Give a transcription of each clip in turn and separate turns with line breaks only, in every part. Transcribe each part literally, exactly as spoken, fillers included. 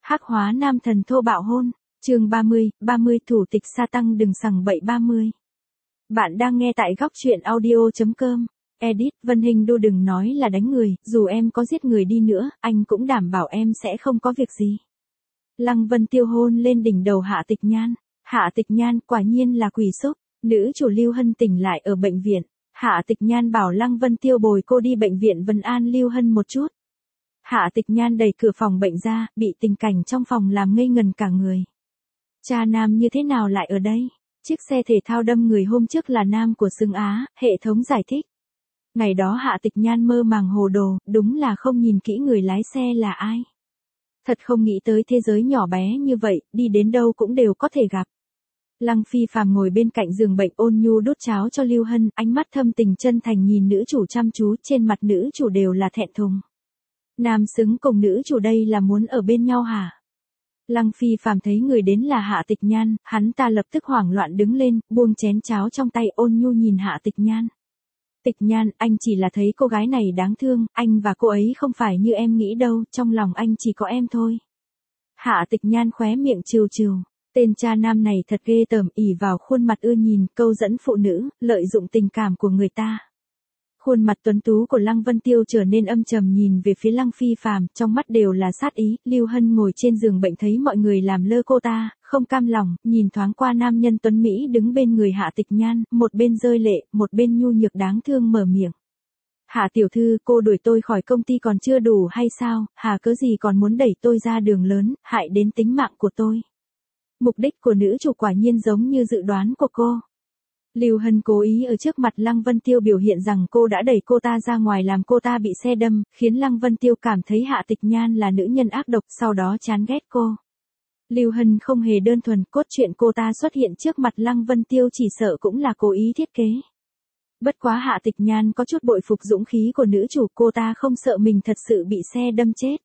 Hắc hóa nam thần thô bạo hôn, chương ba mươi, ba mươi thủ tịch sa tăng đừng sằng bậy ba mươi. Bạn đang nghe tại góc truyện audio.com. Edit, Vân Hình Đô đừng nói là đánh người, dù em có giết người đi nữa, anh cũng đảm bảo em sẽ không có việc gì. Lăng Vân Tiêu hôn lên đỉnh đầu Hạ Tịch Nhan. Hạ Tịch Nhan quả nhiên là quỷ xúc. Nữ chủ Lưu Hân tỉnh lại ở bệnh viện. Hạ Tịch Nhan bảo Lăng Vân Tiêu bồi cô đi bệnh viện Vân An Lưu Hân một chút. Hạ Tịch Nhan đẩy cửa phòng bệnh ra, bị tình cảnh trong phòng làm ngây ngần cả người. Cha nam như thế nào lại ở đây? Chiếc xe thể thao đâm người hôm trước là nam của Xương Á, hệ thống giải thích. Ngày đó Hạ Tịch Nhan mơ màng hồ đồ, đúng là không nhìn kỹ người lái xe là ai. Thật không nghĩ tới thế giới nhỏ bé như vậy, đi đến đâu cũng đều có thể gặp. Lăng Phi Phàm ngồi bên cạnh giường bệnh ôn nhu đút cháo cho Lưu Hân, ánh mắt thâm tình chân thành nhìn nữ chủ chăm chú, trên mặt nữ chủ đều là thẹn thùng. Nam xứng cùng nữ chủ đây là muốn ở bên nhau hả? Lăng Phi Phàm thấy người đến là Hạ Tịch Nhan, hắn ta lập tức hoảng loạn đứng lên, buông chén cháo trong tay ôn nhu nhìn Hạ Tịch Nhan. Tịch Nhan, anh chỉ là thấy cô gái này đáng thương, anh và cô ấy không phải như em nghĩ đâu, trong lòng anh chỉ có em thôi. Hạ Tịch Nhan khóe miệng trừ trừ, tên cha nam này thật ghê tởm, ỉ vào khuôn mặt ưa nhìn, câu dẫn phụ nữ, lợi dụng tình cảm của người ta. Khuôn mặt tuấn tú của Lăng Vân Tiêu trở nên âm trầm nhìn về phía Lăng Phi Phàm, trong mắt đều là sát ý. Lưu Hân ngồi trên giường bệnh thấy mọi người làm lơ cô ta, không cam lòng, nhìn thoáng qua nam nhân tuấn Mỹ đứng bên người Hạ Tịch Nhan, một bên rơi lệ, một bên nhu nhược đáng thương mở miệng. Hạ tiểu thư, cô đuổi tôi khỏi công ty còn chưa đủ hay sao, hà cớ gì còn muốn đẩy tôi ra đường lớn, hại đến tính mạng của tôi. Mục đích của nữ chủ quả nhiên giống như dự đoán của cô. Lưu Hân cố ý ở trước mặt Lăng Vân Tiêu biểu hiện rằng cô đã đẩy cô ta ra ngoài làm cô ta bị xe đâm, khiến Lăng Vân Tiêu cảm thấy Hạ Tịch Nhan là nữ nhân ác độc, sau đó chán ghét cô. Lưu Hân không hề đơn thuần, cốt truyện cô ta xuất hiện trước mặt Lăng Vân Tiêu chỉ sợ cũng là cố ý thiết kế. Bất quá Hạ Tịch Nhan có chút bội phục dũng khí của nữ chủ, cô ta không sợ mình thật sự bị xe đâm chết.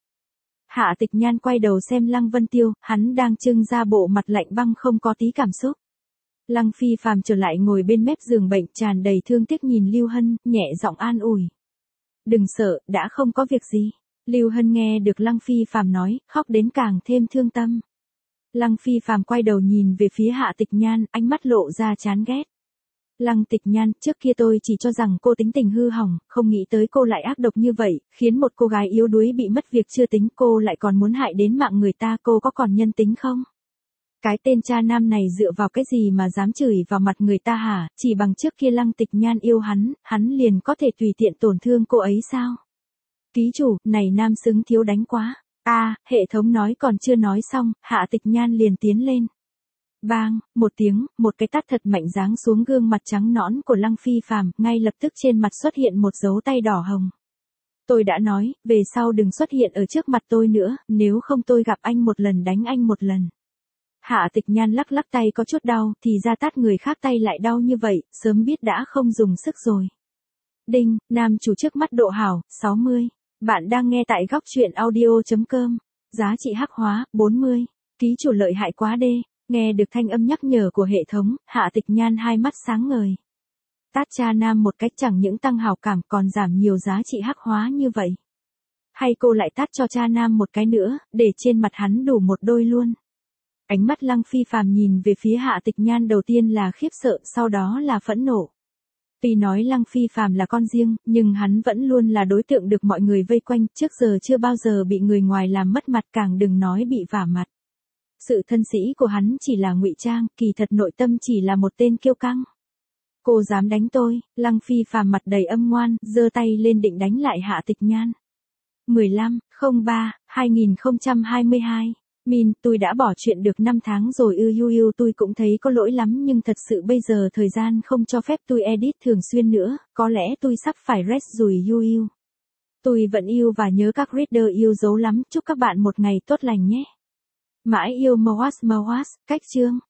Hạ Tịch Nhan quay đầu xem Lăng Vân Tiêu, hắn đang trưng ra bộ mặt lạnh băng không có tí cảm xúc. Lăng Phi Phàm trở lại ngồi bên mép giường bệnh tràn đầy thương tiếc nhìn Lưu Hân, nhẹ giọng an ủi. Đừng sợ, đã không có việc gì. Lưu Hân nghe được Lăng Phi Phàm nói, khóc đến càng thêm thương tâm. Lăng Phi Phàm quay đầu nhìn về phía Hạ Tịch Nhan, ánh mắt lộ ra chán ghét. Lăng Tịch Nhan, trước kia tôi chỉ cho rằng cô tính tình hư hỏng, không nghĩ tới cô lại ác độc như vậy, khiến một cô gái yếu đuối bị mất việc chưa tính cô lại còn muốn hại đến mạng người ta, cô có còn nhân tính không? Cái tên cha nam này dựa vào cái gì mà dám chửi vào mặt người ta hả, chỉ bằng trước kia Lăng Tịch Nhan yêu hắn, hắn liền có thể tùy tiện tổn thương cô ấy sao? Ký chủ, này nam xứng thiếu đánh quá. A, à, hệ thống nói còn chưa nói xong, Hạ Tịch Nhan liền tiến lên. Bang, một tiếng, một cái tát thật mạnh giáng xuống gương mặt trắng nõn của Lăng Phi Phàm, ngay lập tức trên mặt xuất hiện một dấu tay đỏ hồng. Tôi đã nói, về sau đừng xuất hiện ở trước mặt tôi nữa, nếu không tôi gặp anh một lần đánh anh một lần. Hạ Tịch Nhan lắc lắc tay có chút đau, thì ra tát người khác tay lại đau như vậy, sớm biết đã không dùng sức rồi. Đinh, nam chủ trước mắt độ hảo, sáu mươi. Bạn đang nghe tại góc truyện audio.com. Giá trị hắc hóa, bốn mươi. Ký chủ lợi hại quá đê. Nghe được thanh âm nhắc nhở của hệ thống, Hạ Tịch Nhan hai mắt sáng ngời. Tát cha nam một cách chẳng những tăng hào cảm còn giảm nhiều giá trị hắc hóa như vậy. Hay cô lại tát cho cha nam một cái nữa, để trên mặt hắn đủ một đôi luôn. Ánh mắt Lăng Phi Phàm nhìn về phía Hạ Tịch Nhan đầu tiên là khiếp sợ, sau đó là phẫn nộ. Tuy nói Lăng Phi Phàm là con riêng, nhưng hắn vẫn luôn là đối tượng được mọi người vây quanh, trước giờ chưa bao giờ bị người ngoài làm mất mặt, càng đừng nói bị vả mặt. Sự thân sĩ của hắn chỉ là ngụy trang, kỳ thật nội tâm chỉ là một tên kiêu căng. Cô dám đánh tôi? Lăng Phi Phàm mặt đầy âm ngoan, giơ tay lên định đánh lại Hạ Tịch Nhan. mười lăm, không ba, hai nghìn không trăm hai mươi hai. Min, tôi đã bỏ chuyện được năm tháng rồi ư yu yu, tôi cũng thấy có lỗi lắm nhưng thật sự bây giờ thời gian không cho phép tôi edit thường xuyên nữa, có lẽ tôi sắp phải rest rồi yu yu. Tôi vẫn yêu và nhớ các reader yêu dấu lắm, chúc các bạn một ngày tốt lành nhé. Mãi yêu Moas Moas, cách chương.